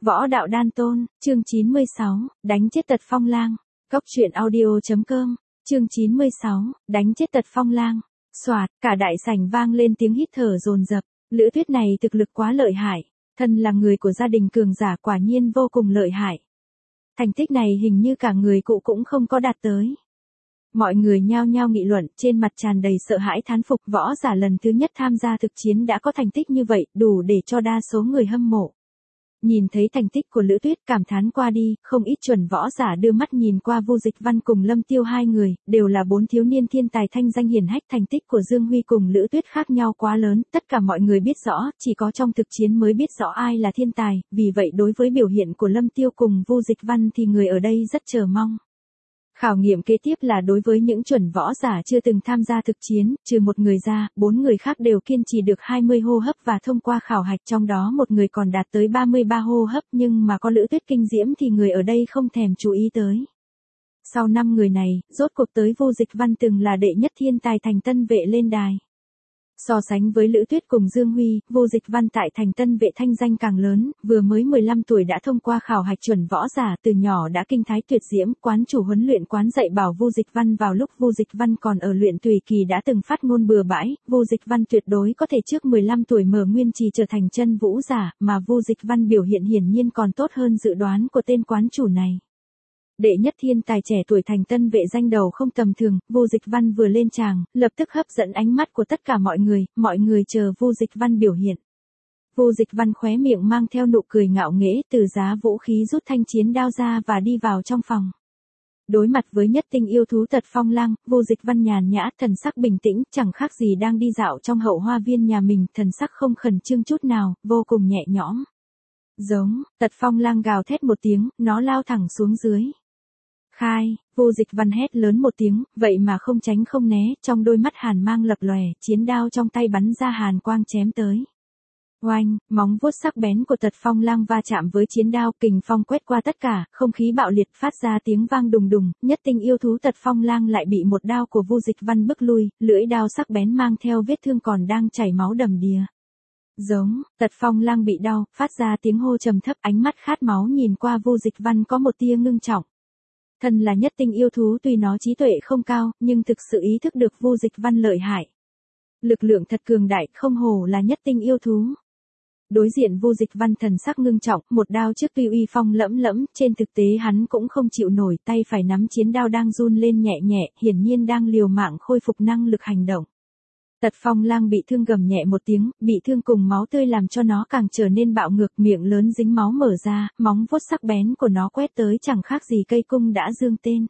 Võ đạo đan tôn, chương 96, đánh chết Tật Phong Lang. Cốc truyện audio.com, chương 96, đánh chết Tật Phong Lang. Soạt, cả đại sảnh vang lên tiếng hít thở dồn dập. Lữ Tuyết này thực lực quá lợi hại, thân là người của gia đình cường giả quả nhiên vô cùng lợi hại. Thành tích này hình như cả người cụ cũng không có đạt tới. Mọi người nhao nhao nghị luận, trên mặt tràn đầy sợ hãi thán phục. Võ giả lần thứ nhất tham gia thực chiến đã có thành tích như vậy, đủ để cho đa số người hâm mộ. Nhìn thấy thành tích của Lữ Tuyết cảm thán qua đi, không ít chuẩn võ giả đưa mắt nhìn qua Vu Dịch Văn cùng Lâm Tiêu hai người, đều là 4 thiếu niên thiên tài thanh danh hiển hách. Thành tích của Dương Huy cùng Lữ Tuyết khác nhau quá lớn, tất cả mọi người biết rõ, chỉ có trong thực chiến mới biết rõ ai là thiên tài, vì vậy đối với biểu hiện của Lâm Tiêu cùng Vu Dịch Văn thì người ở đây rất chờ mong. Khảo nghiệm kế tiếp là đối với những chuẩn võ giả chưa từng tham gia thực chiến, trừ một người ra, 4 người khác đều kiên trì được 20 hô hấp và thông qua khảo hạch, trong đó một người còn đạt tới 33 hô hấp, nhưng mà có Lữ Tuyết kinh diễm thì người ở đây không thèm chú ý tới. Sau 5 người này, rốt cuộc tới Vu Dịch Văn từng là đệ nhất thiên tài Thành Tân Vệ lên đài. So sánh với Lữ Tuyết cùng Dương Huy, Vu Dịch Văn tại Thành Tân Vệ thanh danh càng lớn, vừa mới 15 tuổi đã thông qua khảo hạch chuẩn võ giả, từ nhỏ đã kinh thái tuyệt diễm. Quán chủ huấn luyện quán dạy bảo Vu Dịch Văn vào lúc Vu Dịch Văn còn ở luyện tùy kỳ đã từng phát ngôn bừa bãi, Vu Dịch Văn tuyệt đối có thể trước 15 tuổi mở nguyên trì trở thành chân vũ giả, mà Vu Dịch Văn biểu hiện hiển nhiên còn tốt hơn dự đoán của tên quán chủ này. Đệ nhất thiên tài trẻ tuổi Thành Tân Vệ danh đầu không tầm thường, Vu Dịch Văn vừa lên tràng, lập tức hấp dẫn ánh mắt của tất cả mọi người chờ Vu Dịch Văn biểu hiện. Vu Dịch Văn khóe miệng mang theo nụ cười ngạo nghễ, từ giá vũ khí rút thanh chiến đao ra và đi vào trong phòng. Đối mặt với nhất tinh yêu thú Tật Phong Lang, Vu Dịch Văn nhàn nhã, thần sắc bình tĩnh, chẳng khác gì đang đi dạo trong hậu hoa viên nhà mình, thần sắc không khẩn trương chút nào, vô cùng nhẹ nhõm. Giống, Tật Phong Lang gào thét một tiếng, nó lao thẳng xuống dưới. Khai, Vu Dịch Văn hét lớn một tiếng, vậy mà không tránh không né, trong đôi mắt hàn mang lập lòe, chiến đao trong tay bắn ra hàn quang chém tới. Oanh, móng vuốt sắc bén của Tật Phong Lang va chạm với chiến đao, kình phong quét qua tất cả, không khí bạo liệt phát ra tiếng vang đùng đùng, nhất tinh yêu thú Tật Phong Lang lại bị một đao của Vu Dịch Văn bức lui, lưỡi đao sắc bén mang theo vết thương còn đang chảy máu đầm đìa. Giống, Tật Phong Lang bị đau, phát ra tiếng hô trầm thấp, ánh mắt khát máu nhìn qua Vu Dịch Văn có một tia ngưng trọng. Thân là nhất tinh yêu thú, tuy nó trí tuệ không cao, nhưng thực sự ý thức được Vu Dịch Văn lợi hại. Lực lượng thật cường đại, không hổ là nhất tinh yêu thú. Đối diện Vu Dịch Văn thần sắc ngưng trọng, một đao trước tuy uy phong lẫm lẫm, trên thực tế hắn cũng không chịu nổi, tay phải nắm chiến đao đang run lên nhẹ nhẹ, hiển nhiên đang liều mạng khôi phục năng lực hành động. Tật Phong Lang bị thương gầm nhẹ một tiếng, bị thương cùng máu tươi làm cho nó càng trở nên bạo ngược, miệng lớn dính máu mở ra, móng vuốt sắc bén của nó quét tới chẳng khác gì cây cung đã dương tên.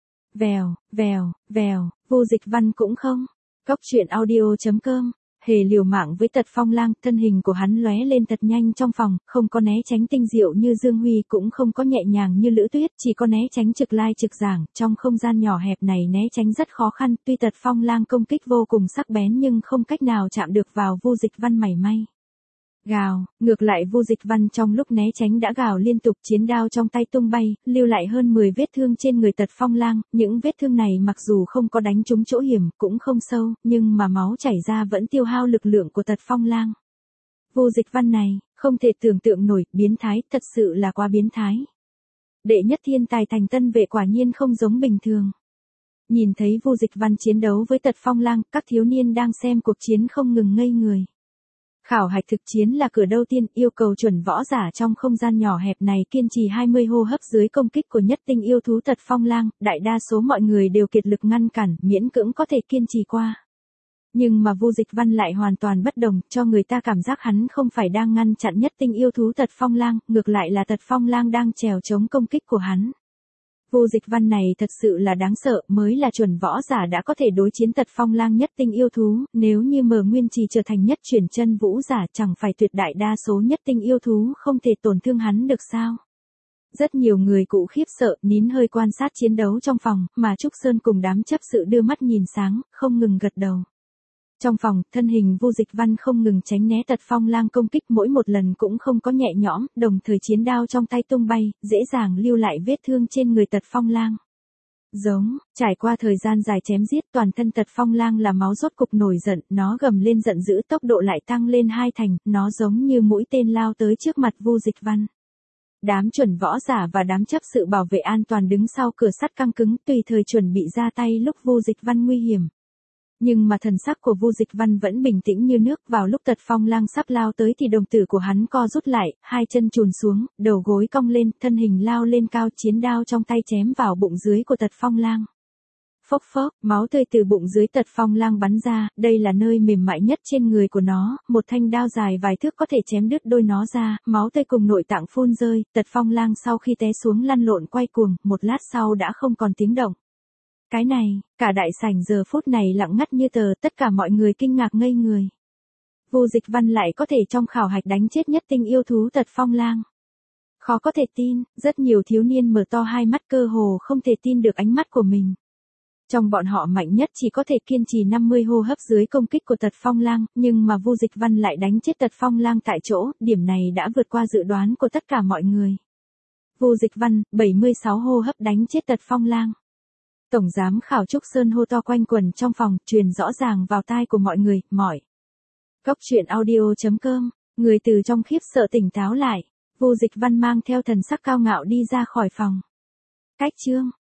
Vèo, vèo, vèo, Vu Dịch Văn cũng không. Cốc truyện audio.com, hề liều mạng với Tật Phong Lang, thân hình của hắn lóe lên thật nhanh trong phòng, không có né tránh tinh diệu như Dương Huy, cũng không có nhẹ nhàng như Lữ Tuyết, chỉ có né tránh trực lai trực giảng, trong không gian nhỏ hẹp này né tránh rất khó khăn, tuy Tật Phong Lang công kích vô cùng sắc bén nhưng không cách nào chạm được vào Vu Dịch Văn mảy may. Gào, ngược lại Vu Dịch Văn trong lúc né tránh đã gào liên tục, chiến đao trong tay tung bay, lưu lại hơn 10 vết thương trên người Tật Phong Lang, những vết thương này mặc dù không có đánh trúng chỗ hiểm, cũng không sâu, nhưng mà máu chảy ra vẫn tiêu hao lực lượng của Tật Phong Lang. Vu Dịch Văn này, không thể tưởng tượng nổi, biến thái, thật sự là quá biến thái. Đệ nhất thiên tài Thành Tân Vệ quả nhiên không giống bình thường. Nhìn thấy Vu Dịch Văn chiến đấu với Tật Phong Lang, các thiếu niên đang xem cuộc chiến không ngừng ngây người. Khảo hạch thực chiến là cửa đầu tiên, yêu cầu chuẩn võ giả trong không gian nhỏ hẹp này kiên trì 20 hô hấp dưới công kích của nhất tinh yêu thú Tật Phong Lang, đại đa số mọi người đều kiệt lực ngăn cản, miễn cưỡng có thể kiên trì qua. Nhưng mà Vu Dịch Văn lại hoàn toàn bất đồng, cho người ta cảm giác hắn không phải đang ngăn chặn nhất tinh yêu thú Tật Phong Lang, ngược lại là Tật Phong Lang đang trèo chống công kích của hắn. Vu Dịch Văn này thật sự là đáng sợ, mới là chuẩn võ giả đã có thể đối chiến Tật Phong Lang nhất tinh yêu thú, nếu như mở nguyên trì trở thành nhất chuyển chân vũ giả chẳng phải tuyệt đại đa số nhất tinh yêu thú không thể tổn thương hắn được sao. Rất nhiều người cụ khiếp sợ, nín hơi quan sát chiến đấu trong phòng, mà Trúc Sơn cùng đám chấp sự đưa mắt nhìn sáng, không ngừng gật đầu. Trong phòng, thân hình Vu Dịch Văn không ngừng tránh né Tật Phong Lang công kích, mỗi một lần cũng không có nhẹ nhõm, đồng thời chiến đao trong tay tung bay, dễ dàng lưu lại vết thương trên người Tật Phong Lang. Giống, trải qua thời gian dài chém giết, toàn thân Tật Phong Lang là máu rốt cục nổi giận, nó gầm lên giận dữ, tốc độ lại tăng lên 2 thành, nó giống như mũi tên lao tới trước mặt Vu Dịch Văn. đám chuẩn võ giả và đám chấp sự bảo vệ an toàn đứng sau cửa sắt căng cứng tùy thời chuẩn bị ra tay lúc Vu Dịch Văn nguy hiểm. Nhưng mà thần sắc của Vu Dịch Văn vẫn bình tĩnh như nước, vào lúc Tật Phong Lang sắp lao tới thì đồng tử của hắn co rút lại, hai chân chùn xuống, đầu gối cong lên, thân hình lao lên cao, chiến đao trong tay chém vào bụng dưới của Tật Phong Lang. Phốc phốc, máu tươi từ bụng dưới Tật Phong Lang bắn ra, đây là nơi mềm mại nhất trên người của nó, một thanh đao dài vài thước có thể chém đứt đôi nó ra, máu tươi cùng nội tạng phun rơi, Tật Phong Lang sau khi té xuống lăn lộn quay cuồng, một lát sau đã không còn tiếng động. Cái này, cả đại sảnh giờ phút này lặng ngắt như tờ, tất cả mọi người kinh ngạc ngây người. Vu Dịch Văn lại có thể trong khảo hạch đánh chết nhất tinh yêu thú Tật Phong Lang. Khó có thể tin, rất nhiều thiếu niên mở to hai mắt cơ hồ không thể tin được ánh mắt của mình. Trong bọn họ mạnh nhất chỉ có thể kiên trì 50 hô hấp dưới công kích của Tật Phong Lang, nhưng mà Vu Dịch Văn lại đánh chết Tật Phong Lang tại chỗ, điểm này đã vượt qua dự đoán của tất cả mọi người. Vu Dịch Văn, 76 hô hấp đánh chết Tật Phong Lang. Tổng giám khảo Trúc Sơn hô to quanh quẩn trong phòng, truyền rõ ràng vào tai của mọi người, mỏi. Cốc truyện audio.com, người từ trong khiếp sợ tỉnh táo lại, Vu Dịch Văn mang theo thần sắc cao ngạo đi ra khỏi phòng. Cách chương